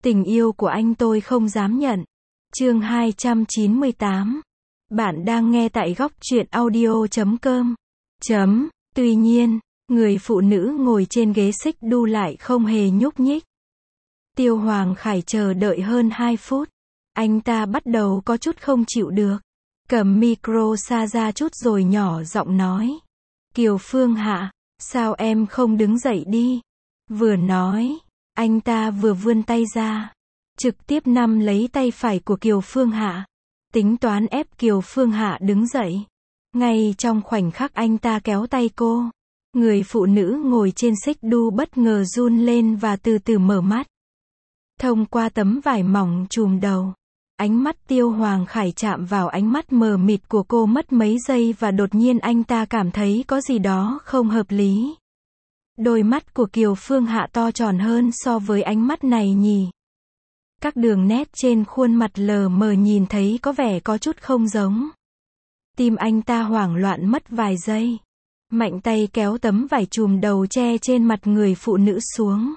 Tình yêu của anh tôi không dám nhận. Chương 298. Bạn đang nghe tại góc truyện audio.com. Tuy nhiên, người phụ nữ ngồi trên ghế xích đu lại không hề nhúc nhích. Tiêu Hoàng Khải chờ đợi hơn 2 phút. Anh ta bắt đầu có chút không chịu được. Cầm micro xa ra chút rồi nhỏ giọng nói. Kiều Phương Hạ, sao em không đứng dậy đi? Vừa nói, anh ta vừa vươn tay ra, trực tiếp nắm lấy tay phải của Kiều Phương Hạ, tính toán ép Kiều Phương Hạ đứng dậy. Ngay trong khoảnh khắc anh ta kéo tay cô, người phụ nữ ngồi trên xích đu bất ngờ run lên và từ từ mở mắt. Thông qua tấm vải mỏng trùm đầu, ánh mắt Tiêu Hoàng Khải chạm vào ánh mắt mờ mịt của cô mất mấy giây và đột nhiên anh ta cảm thấy có gì đó không hợp lý. Đôi mắt của Kiều Phương Hạ to tròn hơn so với ánh mắt này nhỉ. Các đường nét trên khuôn mặt lờ mờ nhìn thấy có vẻ có chút không giống. Tim anh ta hoảng loạn mất vài giây. Mạnh tay kéo tấm vải trùm đầu che trên mặt người phụ nữ xuống.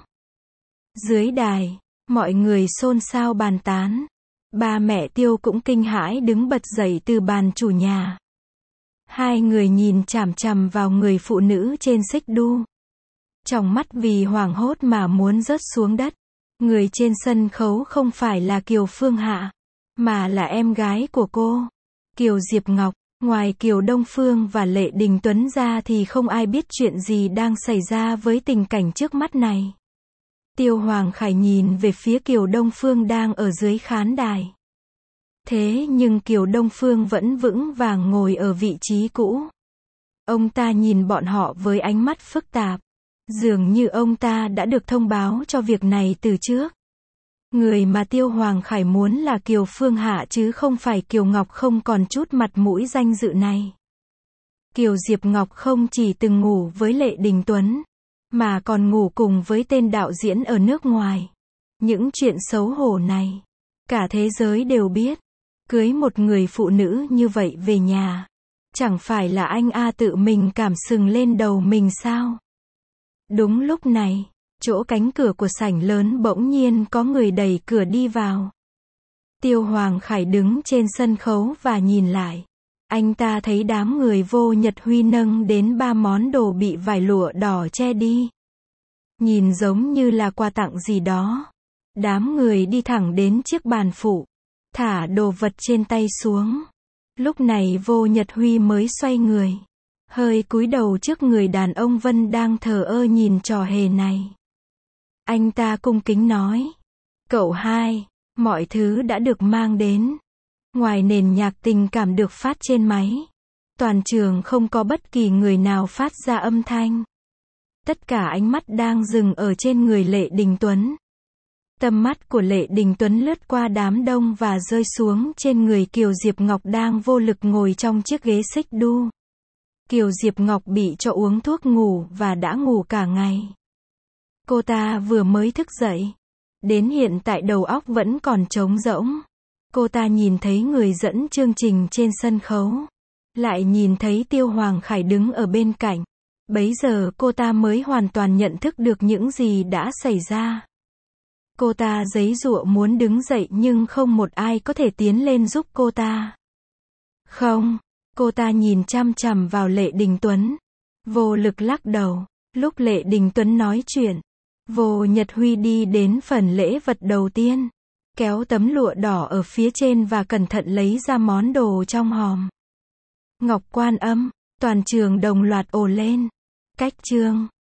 Dưới đài, mọi người xôn xao bàn tán. Ba mẹ Tiêu cũng kinh hãi đứng bật dậy từ bàn chủ nhà. Hai người nhìn chằm chằm vào người phụ nữ trên xích đu. Trong mắt vì hoảng hốt mà muốn rớt xuống đất. Người trên sân khấu không phải là Kiều Phương Hạ, mà là em gái của cô, Kiều Diệp Ngọc. Ngoài Kiều Đông Phương và Lệ Đình Tuấn ra thì không ai biết chuyện gì đang xảy ra với tình cảnh trước mắt này. Tiêu Hoàng Khải nhìn về phía Kiều Đông Phương đang ở dưới khán đài. Thế nhưng Kiều Đông Phương vẫn vững vàng ngồi ở vị trí cũ. Ông ta nhìn bọn họ với ánh mắt phức tạp. Dường như ông ta đã được thông báo cho việc này từ trước. Người mà Tiêu Hoàng Khải muốn là Kiều Phương Hạ chứ không phải Kiều Ngọc không còn chút mặt mũi danh dự này. Kiều Diệp Ngọc không chỉ từng ngủ với Lệ Đình Tuấn, mà còn ngủ cùng với tên đạo diễn ở nước ngoài. Những chuyện xấu hổ này, cả thế giới đều biết. Cưới một người phụ nữ như vậy về nhà, chẳng phải là anh tự mình cảm sừng lên đầu mình sao? Đúng lúc này, chỗ cánh cửa của sảnh lớn bỗng nhiên có người đẩy cửa đi vào. Tiêu Hoàng Khải đứng trên sân khấu và nhìn lại. Anh ta thấy đám người Vô Nhật Huy nâng đến 3 món đồ bị vải lụa đỏ che đi. Nhìn giống như là quà tặng gì đó. Đám người đi thẳng đến chiếc bàn phụ, thả đồ vật trên tay xuống. Lúc này Vô Nhật Huy mới xoay người, hơi cúi đầu trước người đàn ông Vân đang thờ ơ nhìn trò hề này. Anh ta cung kính nói. Cậu hai, mọi thứ đã được mang đến. Ngoài nền nhạc tình cảm được phát trên máy, toàn trường không có bất kỳ người nào phát ra âm thanh. Tất cả ánh mắt đang dừng ở trên người Lệ Đình Tuấn. Tầm mắt của Lệ Đình Tuấn lướt qua đám đông và rơi xuống trên người Kiều Diệp Ngọc đang vô lực ngồi trong chiếc ghế xích đu. Kiều Diệp Ngọc bị cho uống thuốc ngủ và đã ngủ cả ngày. Cô ta vừa mới thức dậy. Đến hiện tại đầu óc vẫn còn trống rỗng. Cô ta nhìn thấy người dẫn chương trình trên sân khấu. Lại nhìn thấy Tiêu Hoàng Khải đứng ở bên cạnh. Bấy giờ cô ta mới hoàn toàn nhận thức được những gì đã xảy ra. Cô ta giãy giụa muốn đứng dậy nhưng không một ai có thể tiến lên giúp cô ta. Không, cô ta nhìn chằm chằm vào Lệ Đình Tuấn. Vô lực lắc đầu. Lúc Lệ Đình Tuấn nói chuyện, Vô Nhật Huy đi đến phần lễ vật đầu tiên, kéo tấm lụa đỏ ở phía trên và cẩn thận lấy ra món đồ trong hòm. Ngọc Quan Âm, toàn trường đồng loạt ồ lên. Cách chương